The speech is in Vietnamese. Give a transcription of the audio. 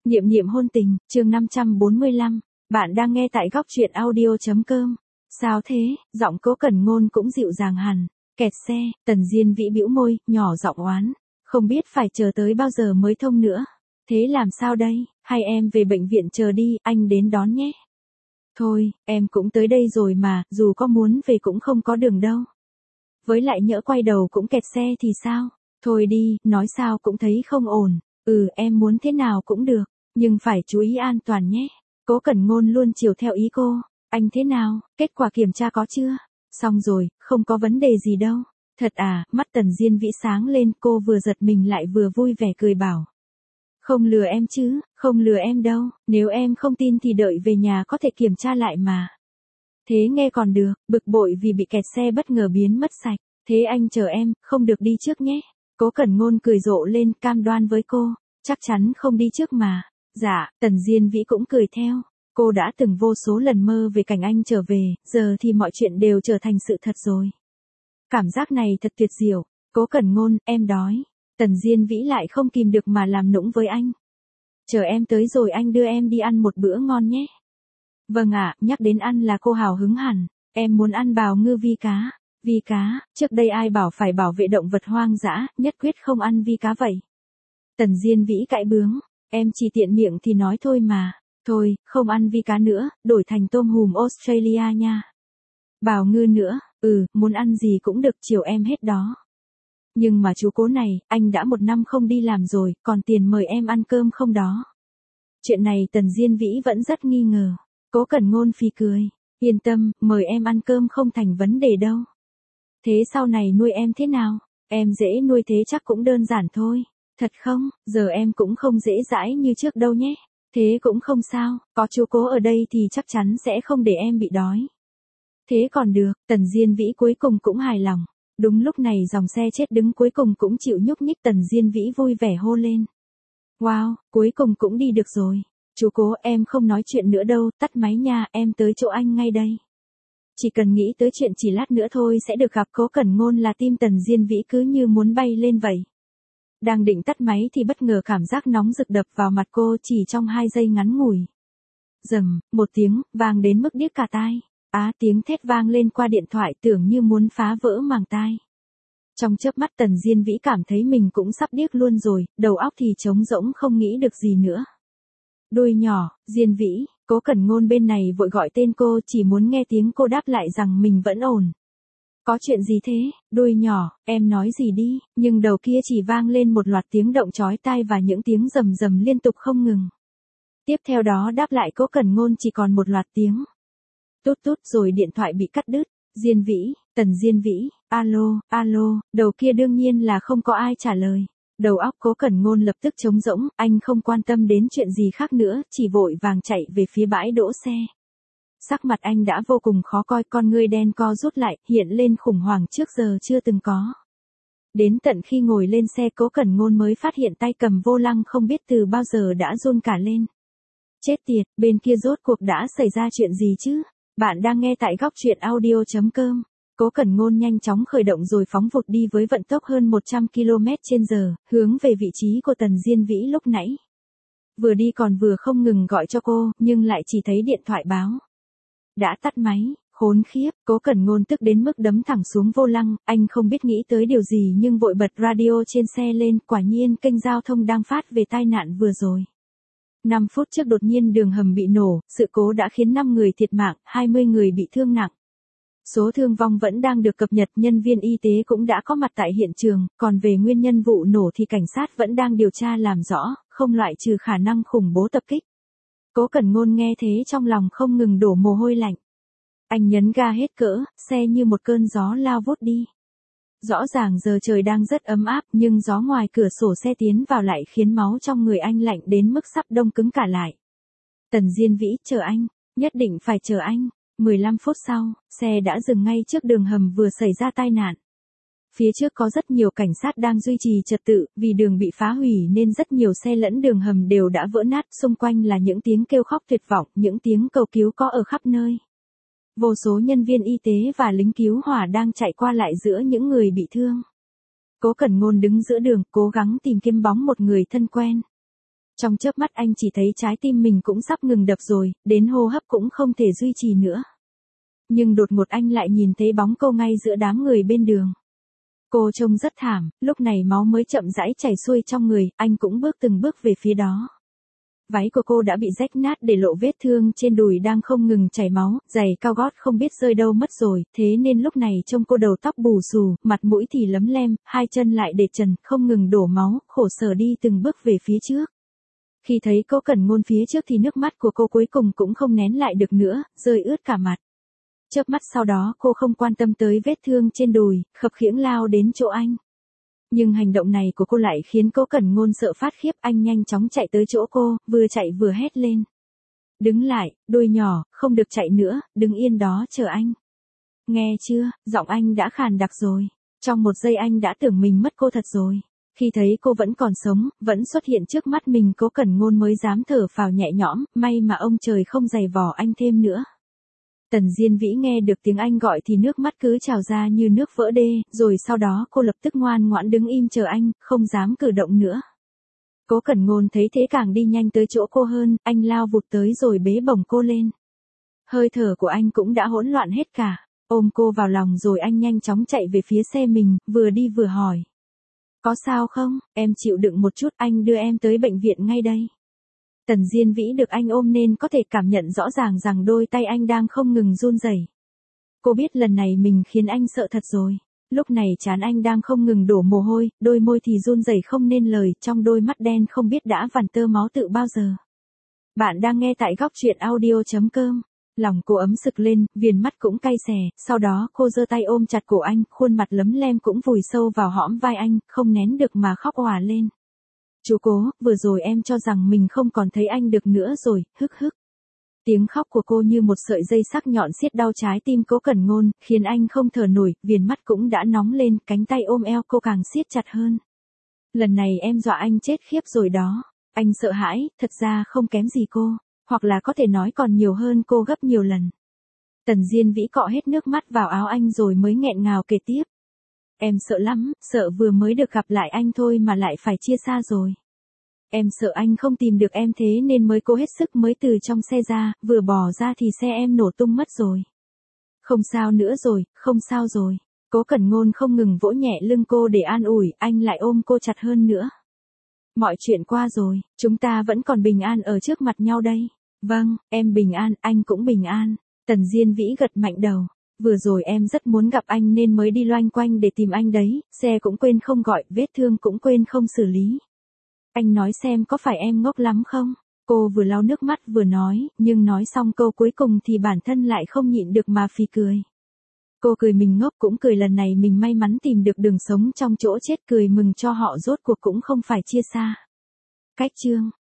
Niệm niệm hôn tình, chương 545, bạn đang nghe tại góc truyện audio.com. Sao thế, giọng Cố Cẩn Ngôn cũng dịu dàng hẳn. Kẹt xe, Tần Diên Vĩ bĩu môi, nhỏ giọng oán. Không biết phải chờ tới bao giờ mới thông nữa. Thế làm sao đây, hay em về bệnh viện chờ đi, anh đến đón nhé. Thôi, em cũng tới đây rồi mà, dù có muốn về cũng không có đường đâu. Với lại nhỡ quay đầu cũng kẹt xe thì sao? Thôi đi, nói sao cũng thấy không ổn. Em muốn thế nào cũng được, nhưng phải chú ý an toàn nhé. Cố Cẩn Ngôn luôn chiều theo ý cô. Anh thế nào, kết quả kiểm tra có chưa? Xong rồi, không có vấn đề gì đâu. Thật à, mắt Tần Diên Vĩ sáng lên, cô vừa giật mình lại vừa vui vẻ cười bảo. Không lừa em chứ, không lừa em đâu, nếu em không tin thì đợi về nhà có thể kiểm tra lại mà. Thế nghe còn được, bực bội vì bị kẹt xe bất ngờ biến mất sạch. Thế anh chờ em, không được đi trước nhé. Cố Cẩn Ngôn cười rộ lên, cam đoan với cô, chắc chắn không đi trước mà. Dạ, Tần Diên Vĩ cũng cười theo. Cô đã từng vô số lần mơ về cảnh anh trở về, giờ thì mọi chuyện đều trở thành sự thật rồi. Cảm giác này thật tuyệt diệu. Cố Cẩn Ngôn, em đói. Tần Diên Vĩ lại không kìm được mà làm nũng với anh. Chờ em tới rồi anh đưa em đi ăn một bữa ngon nhé. Vâng ạ, nhắc đến ăn là cô hào hứng hẳn. Em muốn ăn bào ngư vi cá. Vi cá, trước đây ai bảo phải bảo vệ động vật hoang dã, nhất quyết không ăn vi cá vậy. Tần Diên Vĩ cãi bướng, em chỉ tiện miệng thì nói thôi mà. Thôi, không ăn vi cá nữa, đổi thành tôm hùm Australia nha. Bào ngư nữa, muốn ăn gì cũng được, chiều em hết đó. Nhưng mà chú Cố này, anh đã 1 năm không đi làm rồi, còn tiền mời em ăn cơm không đó? Chuyện này Tần Diên Vĩ vẫn rất nghi ngờ. Cố Cẩn Ngôn phì cười, yên tâm, mời em ăn cơm không thành vấn đề đâu. Thế sau này nuôi em thế nào? Em dễ nuôi thế chắc cũng đơn giản thôi. Thật không, giờ em cũng không dễ dãi như trước đâu nhé. Thế cũng không sao, có chú Cố ở đây thì chắc chắn sẽ không để em bị đói. Thế còn được, Tần Diên Vĩ cuối cùng cũng hài lòng. Đúng lúc này dòng xe chết đứng cuối cùng cũng chịu nhúc nhích, Tần Diên Vĩ vui vẻ hô lên. Wow, cuối cùng cũng đi được rồi. Chú Cố, em không nói chuyện nữa đâu, tắt máy nha, em tới chỗ anh ngay đây. Chỉ cần nghĩ tới chuyện chỉ lát nữa thôi sẽ được gặp Cố Cẩn Ngôn là tim Tần Diên Vĩ cứ như muốn bay lên vậy. Đang định tắt máy thì bất ngờ cảm giác nóng rực đập vào mặt cô chỉ trong 2 giây ngắn ngủi. Rầm, một tiếng, vang đến mức điếc cả tai. Tiếng thét vang lên qua điện thoại tưởng như muốn phá vỡ màng tai. Trong chớp mắt Tần Diên Vĩ cảm thấy mình cũng sắp điếc luôn rồi, đầu óc thì trống rỗng không nghĩ được gì nữa. Đôi nhỏ, Diên Vĩ, Cố Cẩn Ngôn bên này vội gọi tên cô, chỉ muốn nghe tiếng cô đáp lại rằng mình vẫn ổn. Có chuyện gì thế, đôi nhỏ, em nói gì đi, nhưng đầu kia chỉ vang lên một loạt tiếng động chói tai và những tiếng rầm rầm liên tục không ngừng. Tiếp theo đó đáp lại Cố Cẩn Ngôn chỉ còn một loạt tiếng. Tút tút rồi điện thoại bị cắt đứt. Diên Vĩ, Tần Diên Vĩ, alo, alo, đầu kia đương nhiên là không có ai trả lời. Đầu óc Cố Cẩn Ngôn lập tức trống rỗng, anh không quan tâm đến chuyện gì khác nữa, chỉ vội vàng chạy về phía bãi đỗ xe. Sắc mặt anh đã vô cùng khó coi, con ngươi đen co rút lại, hiện lên khủng hoảng trước giờ chưa từng có. Đến tận khi ngồi lên xe Cố Cẩn Ngôn mới phát hiện tay cầm vô lăng không biết từ bao giờ đã run cả lên. Chết tiệt, bên kia rốt cuộc đã xảy ra chuyện gì chứ? Bạn đang nghe tại góc truyện audio.com. Cố Cẩn Ngôn nhanh chóng khởi động rồi phóng vụt đi với vận tốc hơn 100 km/h, hướng về vị trí của Tần Diên Vĩ lúc nãy. Vừa đi còn vừa không ngừng gọi cho cô, nhưng lại chỉ thấy điện thoại báo. Đã tắt máy, khốn khiếp, Cố Cẩn Ngôn tức đến mức đấm thẳng xuống vô lăng, anh không biết nghĩ tới điều gì nhưng vội bật radio trên xe lên, quả nhiên kênh giao thông đang phát về tai nạn vừa rồi. 5 phút trước đột nhiên đường hầm bị nổ, sự cố đã khiến 5 người thiệt mạng, 20 người bị thương nặng. Số thương vong vẫn đang được cập nhật, nhân viên y tế cũng đã có mặt tại hiện trường, còn về nguyên nhân vụ nổ thì cảnh sát vẫn đang điều tra làm rõ, không loại trừ khả năng khủng bố tập kích. Cố Cẩn Ngôn nghe thế trong lòng không ngừng đổ mồ hôi lạnh. Anh nhấn ga hết cỡ, xe như một cơn gió lao vút đi. Rõ ràng giờ trời đang rất ấm áp nhưng gió ngoài cửa sổ xe tiến vào lại khiến máu trong người anh lạnh đến mức sắp đông cứng cả lại. Tần Diên Vĩ, chờ anh, nhất định phải chờ anh. 15 phút sau, xe đã dừng ngay trước đường hầm vừa xảy ra tai nạn. Phía trước có rất nhiều cảnh sát đang duy trì trật tự, vì đường bị phá hủy nên rất nhiều xe lẫn đường hầm đều đã vỡ nát, xung quanh là những tiếng kêu khóc tuyệt vọng, những tiếng cầu cứu có ở khắp nơi. Vô số nhân viên y tế và lính cứu hỏa đang chạy qua lại giữa những người bị thương. Cố Cẩn Ngôn đứng giữa đường, cố gắng tìm kiếm bóng một người thân quen. Trong chớp mắt anh chỉ thấy trái tim mình cũng sắp ngừng đập rồi, đến hô hấp cũng không thể duy trì nữa. Nhưng đột ngột anh lại nhìn thấy bóng cô ngay giữa đám người bên đường. Cô trông rất thảm, lúc này máu mới chậm rãi chảy xuôi trong người, anh cũng bước từng bước về phía đó. Váy của cô đã bị rách nát để lộ vết thương trên đùi đang không ngừng chảy máu, giày cao gót không biết rơi đâu mất rồi, thế nên lúc này trông cô đầu tóc bù xù, mặt mũi thì lấm lem, hai chân lại để trần, không ngừng đổ máu, khổ sở đi từng bước về phía trước. Khi thấy Cố Cẩn Ngôn phía trước thì nước mắt của cô cuối cùng cũng không nén lại được nữa, rơi ướt cả mặt. Chớp mắt sau đó cô không quan tâm tới vết thương trên đùi, khập khiễng lao đến chỗ anh. Nhưng hành động này của cô lại khiến Cố Cẩn Ngôn sợ phát khiếp, anh nhanh chóng chạy tới chỗ cô, vừa chạy vừa hét lên. Đứng lại, đôi nhỏ, không được chạy nữa, đứng yên đó chờ anh. Nghe chưa, giọng anh đã khàn đặc rồi. Trong một giây anh đã tưởng mình mất cô thật rồi. Khi thấy cô vẫn còn sống, vẫn xuất hiện trước mắt mình, Cố Cẩn Ngôn mới dám thở phào nhẹ nhõm, may mà ông trời không giày vò anh thêm nữa. Tần Diên Vĩ nghe được tiếng anh gọi thì nước mắt cứ trào ra như nước vỡ đê, rồi sau đó cô lập tức ngoan ngoãn đứng im chờ anh, không dám cử động nữa. Cố Cẩn Ngôn thấy thế càng đi nhanh tới chỗ cô hơn, anh lao vụt tới rồi bế bổng cô lên. Hơi thở của anh cũng đã hỗn loạn hết cả, ôm cô vào lòng rồi anh nhanh chóng chạy về phía xe mình, vừa đi vừa hỏi. Có sao không, em chịu đựng một chút, anh đưa em tới bệnh viện ngay đây. Tần Diên Vĩ được anh ôm nên có thể cảm nhận rõ ràng rằng đôi tay anh đang không ngừng run rẩy. Cô biết lần này mình khiến anh sợ thật rồi. Lúc này trán anh đang không ngừng đổ mồ hôi, đôi môi thì run rẩy không nên lời, trong đôi mắt đen không biết đã vằn tơ máu tự bao giờ. Bạn đang nghe tại góc truyện audio.com. Lòng cô ấm sực lên, viền mắt cũng cay xè, sau đó cô giơ tay ôm chặt cổ anh, khuôn mặt lấm lem cũng vùi sâu vào hõm vai anh, không nén được mà khóc òa lên. Chú Cố, vừa rồi em cho rằng mình không còn thấy anh được nữa rồi, hức hức. Tiếng khóc của cô như một sợi dây sắc nhọn xiết đau trái tim Cố Cẩn Ngôn, khiến anh không thở nổi, viền mắt cũng đã nóng lên, cánh tay ôm eo cô càng siết chặt hơn. Lần này em dọa anh chết khiếp rồi đó. Anh sợ hãi, thật ra không kém gì cô, hoặc là có thể nói còn nhiều hơn cô gấp nhiều lần. Tần Diên Vĩ cọ hết nước mắt vào áo anh rồi mới nghẹn ngào kể tiếp. Em sợ lắm, sợ vừa mới được gặp lại anh thôi mà lại phải chia xa rồi. Em sợ anh không tìm được em thế nên mới cố hết sức mới từ trong xe ra, vừa bỏ ra thì xe em nổ tung mất rồi. Không sao nữa rồi, không sao rồi. Cố Cẩn Ngôn không ngừng vỗ nhẹ lưng cô để an ủi, anh lại ôm cô chặt hơn nữa. Mọi chuyện qua rồi, chúng ta vẫn còn bình an ở trước mặt nhau đây. Vâng, em bình an, anh cũng bình an. Tần Diên Vĩ gật mạnh đầu. Vừa rồi em rất muốn gặp anh nên mới đi loanh quanh để tìm anh đấy, xe cũng quên không gọi, vết thương cũng quên không xử lý. Anh nói xem có phải em ngốc lắm không? Cô vừa lau nước mắt vừa nói, nhưng nói xong câu cuối cùng thì bản thân lại không nhịn được mà phì cười. Cô cười mình ngốc cũng cười lần này mình may mắn tìm được đường sống trong chỗ chết, cười mừng cho họ rốt cuộc cũng không phải chia xa. Cách chương